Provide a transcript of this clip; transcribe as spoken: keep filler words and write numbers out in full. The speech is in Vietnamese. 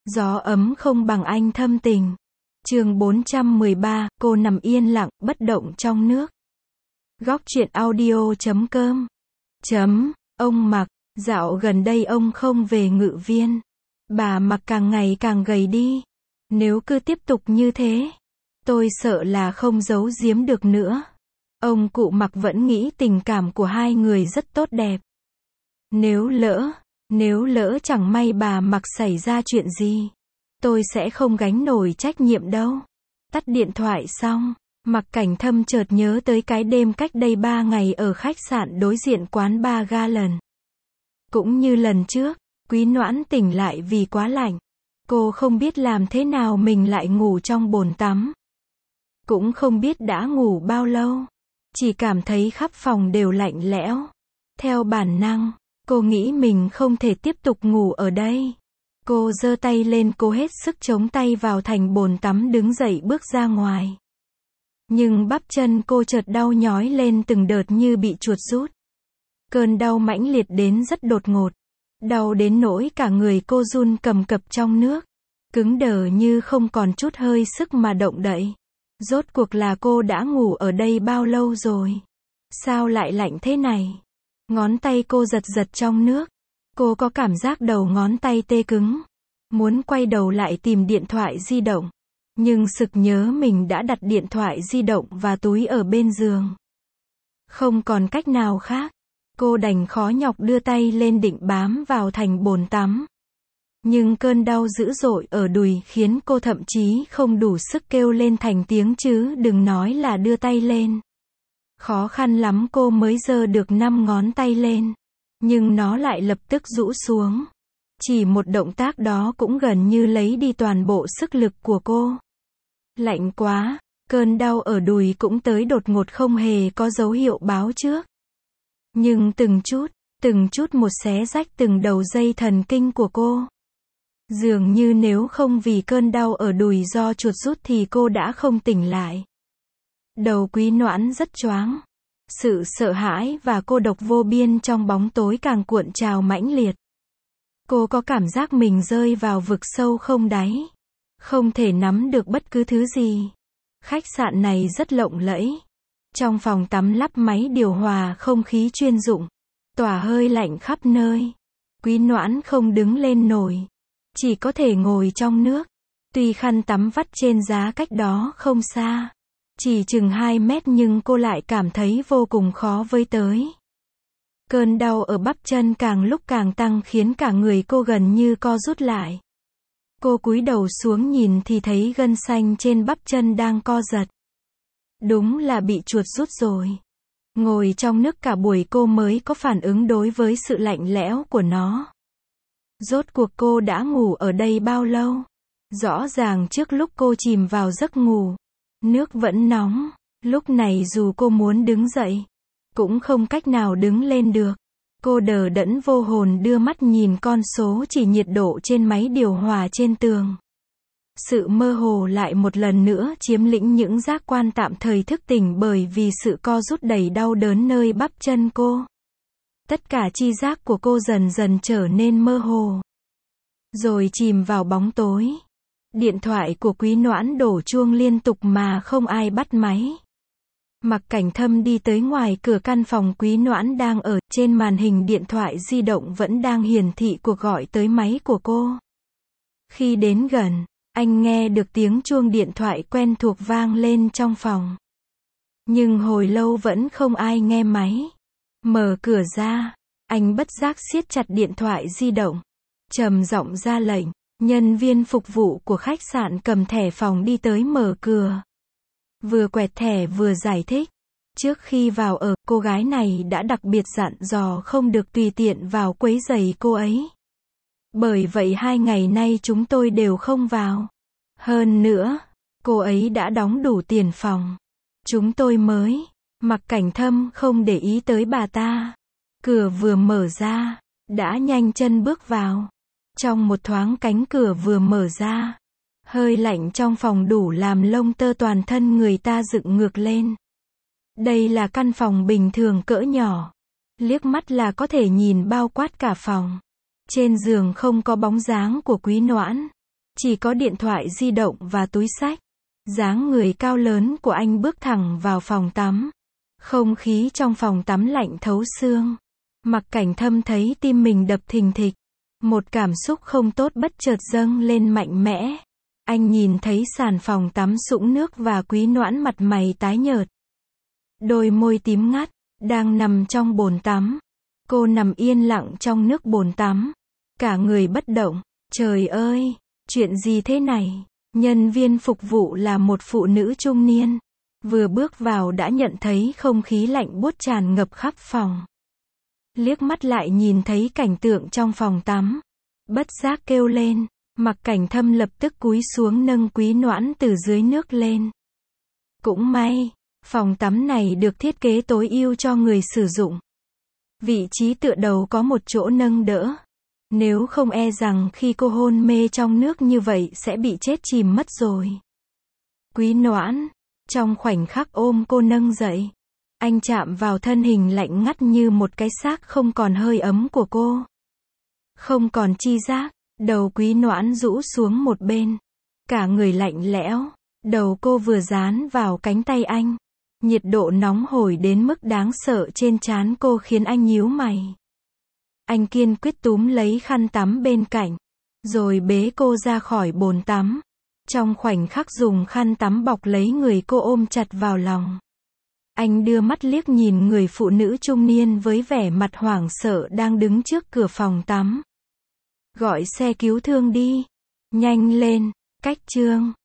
Gió ấm không bằng anh thâm tình. Chương bốn trăm mười ba, cô nằm yên lặng, bất động trong nước. Góc truyện audio chấm com. Chấm, ông Mặc, dạo gần đây ông không về Ngự Viên. Bà Mặc càng ngày càng gầy đi. Nếu cứ tiếp tục như thế, tôi sợ là không giấu giếm được nữa. Ông cụ Mặc vẫn nghĩ tình cảm của hai người rất tốt đẹp. Nếu lỡ, nếu lỡ chẳng may bà Mặc xảy ra chuyện gì, tôi sẽ không gánh nổi trách nhiệm đâu. Tắt điện thoại xong, Mặc Cảnh Thâm chợt nhớ tới cái đêm cách đây ba ngày ở khách sạn đối diện quán bar Garland. Cũng như lần trước, Quý Noãn tỉnh lại vì quá lạnh. Cô không biết làm thế nào mình lại ngủ trong bồn tắm. Cũng không biết đã ngủ bao lâu. Chỉ cảm thấy khắp phòng đều lạnh lẽo. Theo bản năng, cô nghĩ mình không thể tiếp tục ngủ ở đây. Cô giơ tay lên, cố hết sức chống tay vào thành bồn tắm, đứng dậy bước ra ngoài. Nhưng bắp chân cô chợt đau nhói lên từng đợt như bị chuột rút. Cơn đau mãnh liệt đến rất đột ngột. Đau đến nỗi cả người cô run cầm cập trong nước. Cứng đờ như không còn chút hơi sức mà động đậy. Rốt cuộc là cô đã ngủ ở đây bao lâu rồi? Sao lại lạnh thế này? Ngón tay cô giật giật trong nước. Cô có cảm giác đầu ngón tay tê cứng. Muốn quay đầu lại tìm điện thoại di động. Nhưng sực nhớ mình đã đặt điện thoại di động và túi ở bên giường. Không còn cách nào khác. Cô đành khó nhọc đưa tay lên định bám vào thành bồn tắm. Nhưng cơn đau dữ dội ở đùi khiến cô thậm chí không đủ sức kêu lên thành tiếng chứ đừng nói là đưa tay lên. Khó khăn lắm cô mới giơ được năm ngón tay lên. Nhưng nó lại lập tức rũ xuống. Chỉ một động tác đó cũng gần như lấy đi toàn bộ sức lực của cô. Lạnh quá, cơn đau ở đùi cũng tới đột ngột không hề có dấu hiệu báo trước. Nhưng từng chút, từng chút một xé rách từng đầu dây thần kinh của cô. Dường như nếu không vì cơn đau ở đùi do chuột rút thì cô đã không tỉnh lại. Đầu Quý Noãn rất choáng. Sự sợ hãi và cô độc vô biên trong bóng tối càng cuộn trào mãnh liệt. Cô có cảm giác mình rơi vào vực sâu không đáy. Không thể nắm được bất cứ thứ gì. Khách sạn này rất lộng lẫy. Trong phòng tắm lắp máy điều hòa không khí chuyên dụng. Tỏa hơi lạnh khắp nơi. Quý Noãn không đứng lên nổi. Chỉ có thể ngồi trong nước. Tuy khăn tắm vắt trên giá cách đó không xa. Chỉ chừng hai mét nhưng cô lại cảm thấy vô cùng khó với tới. Cơn đau ở bắp chân càng lúc càng tăng khiến cả người cô gần như co rút lại. Cô cúi đầu xuống nhìn thì thấy gân xanh trên bắp chân đang co giật. Đúng là bị chuột rút rồi. Ngồi trong nước cả buổi cô mới có phản ứng đối với sự lạnh lẽo của nó. Rốt cuộc cô đã ngủ ở đây bao lâu? Rõ ràng trước lúc cô chìm vào giấc ngủ, nước vẫn nóng. Lúc này dù cô muốn đứng dậy, cũng không cách nào đứng lên được. Cô đờ đẫn vô hồn đưa mắt nhìn con số chỉ nhiệt độ trên máy điều hòa trên tường. Sự mơ hồ lại một lần nữa chiếm lĩnh những giác quan tạm thời thức tỉnh bởi vì sự co rút đầy đau đớn nơi bắp chân cô. Tất cả chi giác của cô dần dần trở nên mơ hồ. Rồi chìm vào bóng tối. Điện thoại của Quý Noãn đổ chuông liên tục mà không ai bắt máy. Mặc Cảnh Thâm đi tới ngoài cửa căn phòng Quý Noãn đang ở, trên màn hình điện thoại di động vẫn đang hiển thị cuộc gọi tới máy của cô. Khi đến gần, anh nghe được tiếng chuông điện thoại quen thuộc vang lên trong phòng. Nhưng hồi lâu vẫn không ai nghe máy. Mở cửa ra, anh bất giác siết chặt điện thoại di động. Trầm giọng ra lệnh, nhân viên phục vụ của khách sạn cầm thẻ phòng đi tới mở cửa. Vừa quẹt thẻ vừa giải thích. Trước khi vào ở, cô gái này đã đặc biệt dặn dò không được tùy tiện vào quấy rầy cô ấy. Bởi vậy hai ngày nay chúng tôi đều không vào. Hơn nữa, cô ấy đã đóng đủ tiền phòng. Chúng tôi mới. Mặc Cảnh Thâm không để ý tới bà ta. Cửa vừa mở ra, đã nhanh chân bước vào. Trong một thoáng cánh cửa vừa mở ra, hơi lạnh trong phòng đủ làm lông tơ toàn thân người ta dựng ngược lên. Đây là căn phòng bình thường cỡ nhỏ. Liếc mắt là có thể nhìn bao quát cả phòng. Trên giường không có bóng dáng của Quý Noãn. Chỉ có điện thoại di động và túi xách. Dáng người cao lớn của anh bước thẳng vào phòng tắm. Không khí trong phòng tắm lạnh thấu xương. Mặc Cảnh Thâm thấy tim mình đập thình thịch. Một cảm xúc không tốt bất chợt dâng lên mạnh mẽ. Anh nhìn thấy sàn phòng tắm sũng nước và Quý Noãn mặt mày tái nhợt. Đôi môi tím ngắt, đang nằm trong bồn tắm. Cô nằm yên lặng trong nước bồn tắm. Cả người bất động. Trời ơi, chuyện gì thế này? Nhân viên phục vụ là một phụ nữ trung niên. Vừa bước vào đã nhận thấy không khí lạnh buốt tràn ngập khắp phòng. Liếc mắt lại nhìn thấy cảnh tượng trong phòng tắm. Bất giác kêu lên. Mặc Cảnh Thâm lập tức cúi xuống nâng Quý Noãn từ dưới nước lên. Cũng may, phòng tắm này được thiết kế tối ưu cho người sử dụng. Vị trí tựa đầu có một chỗ nâng đỡ. Nếu không e rằng khi cô hôn mê trong nước như vậy sẽ bị chết chìm mất rồi. Quý Noãn, trong khoảnh khắc ôm cô nâng dậy, anh chạm vào thân hình lạnh ngắt như một cái xác không còn hơi ấm của cô. Không còn chi giác, đầu Quý Noãn rũ xuống một bên. Cả người lạnh lẽo, đầu cô vừa dán vào cánh tay anh. Nhiệt độ nóng hổi đến mức đáng sợ trên trán cô khiến anh nhíu mày. Anh kiên quyết túm lấy khăn tắm bên cạnh, rồi bế cô ra khỏi bồn tắm. Trong khoảnh khắc dùng khăn tắm bọc lấy người cô ôm chặt vào lòng. Anh đưa mắt liếc nhìn người phụ nữ trung niên với vẻ mặt hoảng sợ đang đứng trước cửa phòng tắm. Gọi xe cứu thương đi. Nhanh lên, cách chương.